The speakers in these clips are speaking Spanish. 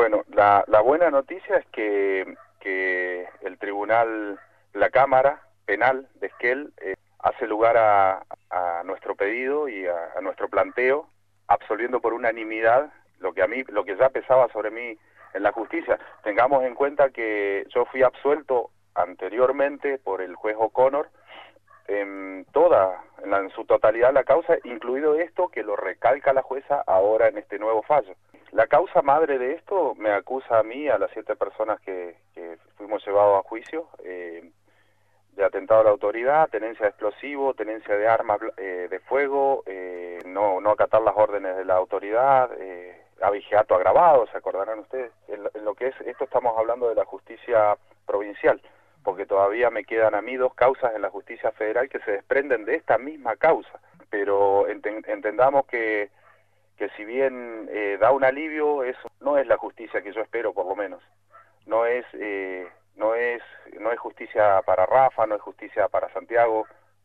Bueno, la buena noticia es que el tribunal, la Cámara Penal de Esquel, hace lugar a nuestro pedido y a nuestro planteo, absolviendo por unanimidad lo que ya pesaba sobre mí en la justicia. Tengamos en cuenta que yo fui absuelto anteriormente por el juez O'Connor en su totalidad la causa, incluido esto que lo recalca la jueza ahora en este nuevo fallo. La causa madre de esto me acusa a mí, a las 7 personas que fuimos llevados a juicio, de atentado a la autoridad, tenencia de explosivo, tenencia de armas de fuego, no acatar las órdenes de la autoridad, abigeato agravado, ¿se acordarán ustedes? En lo que es esto estamos hablando de la justicia provincial, porque todavía me quedan a mí 2 causas en la justicia federal que se desprenden de esta misma causa, pero entendamos que si bien da un alivio, eso no es la justicia que yo espero, por lo menos. No es justicia para Rafa, no es justicia para Santiago.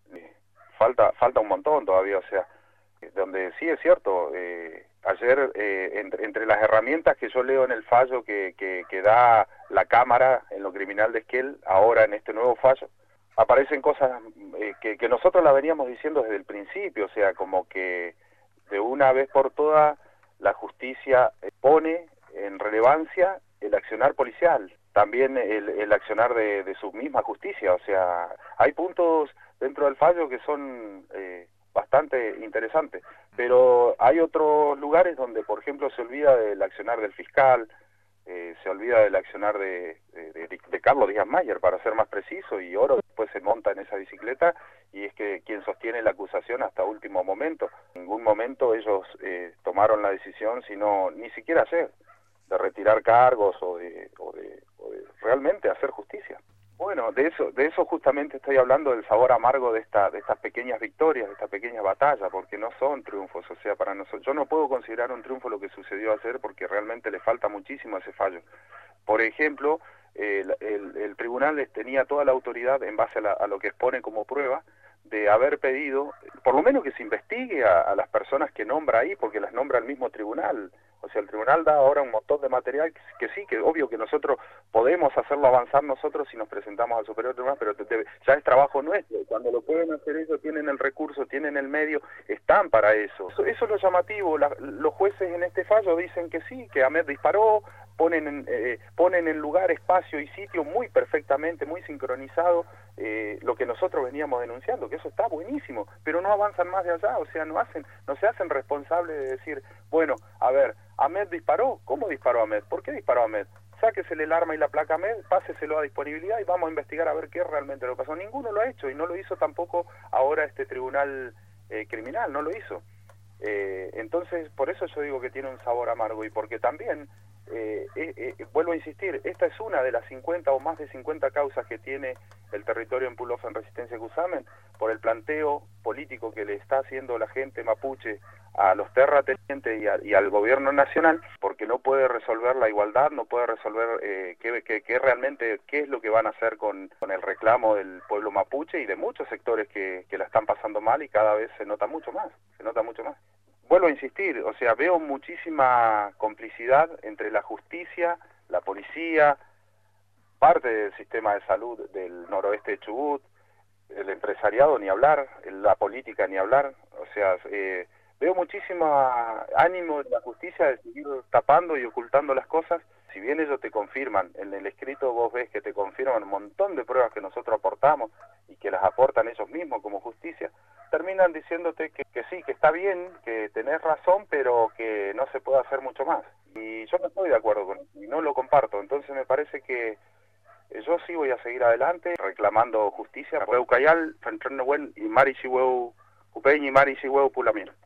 Falta un montón todavía, o sea, donde sí es cierto, ayer entre las herramientas que yo leo en el fallo que da la Cámara en lo criminal de Esquel, ahora en este nuevo fallo, aparecen cosas que nosotros la veníamos diciendo desde el principio, o sea, como que de una vez por todas la justicia pone en relevancia el accionar policial, también el accionar de su misma justicia, o sea, hay puntos dentro del fallo que son bastante interesantes, pero hay otros lugares donde, por ejemplo, se olvida del accionar del fiscal, se olvida del accionar de Carlos Díaz Mayer, para ser más preciso, y Oro después se monta en esa bicicleta, y es que quien sostiene la acusación hasta último momento. En ningún momento ellos tomaron la decisión, sino ni siquiera ayer, de retirar cargos o de realmente hacer justicia. Bueno, de eso justamente estoy hablando, del sabor amargo de estas pequeñas victorias, de estas pequeñas batallas, porque no son triunfos, o sea, para nosotros, yo no puedo considerar un triunfo lo que sucedió ayer porque realmente le falta muchísimo a ese fallo. Por ejemplo, el tribunal tenía toda la autoridad en base a lo que expone como prueba de haber pedido, por lo menos que se investigue a las personas que nombra ahí, porque las nombra el mismo tribunal. O sea, el tribunal da ahora un montón de material que sí, que obvio que nosotros podemos hacerlo avanzar nosotros si nos presentamos al superior tribunal, pero ya es trabajo nuestro. Cuando lo pueden hacer ellos, tienen el recurso, tienen el medio, están para eso. Eso es lo llamativo. Los jueces en este fallo dicen que sí, que Ahmed disparó, ponen en lugar, espacio y sitio muy perfectamente, muy sincronizado lo que nosotros veníamos denunciando, que eso está buenísimo, pero no avanzan más de allá, o sea, no se hacen responsables de decir, bueno, a ver, Ahmed disparó, ¿cómo disparó Ahmed? ¿Por qué disparó Ahmed? Sáquesele el arma y la placa a Ahmed, páseselo a disponibilidad y vamos a investigar a ver qué realmente lo pasó. Ninguno lo ha hecho y no lo hizo tampoco ahora este tribunal criminal, no lo hizo. Entonces, por eso yo digo que tiene un sabor amargo y porque también, vuelvo a insistir, esta es una de las 50 o más de 50 causas que tiene el territorio en Pull-Off en Resistencia Cusamen por el planteo político que le está haciendo la gente mapuche a los terratenientes y al gobierno nacional, porque no puede resolver la igualdad, no puede resolver qué realmente, qué es lo que van a hacer con el reclamo del pueblo mapuche y de muchos sectores que la están pasando mal y cada vez se nota mucho más. Vuelvo a insistir, o sea, veo muchísima complicidad entre la justicia, la policía, parte del sistema de salud del noroeste de Chubut, el empresariado ni hablar, la política ni hablar, o sea, veo muchísimo ánimo de la justicia de seguir tapando y ocultando las cosas. Si bien ellos te confirman, en el escrito vos ves que te confirman un montón de pruebas que nosotros aportamos y que las aportan ellos mismos como justicia, terminan diciéndote que sí, que está bien, que tenés razón, pero que no se puede hacer mucho más. Y yo no estoy de acuerdo con eso, y no lo comparto. Entonces me parece que yo sí voy a seguir adelante reclamando justicia. Hueu Cayal, Fentren Nehuen y Mari Chihueu Upeñ y Mari Chihueu Pulamino.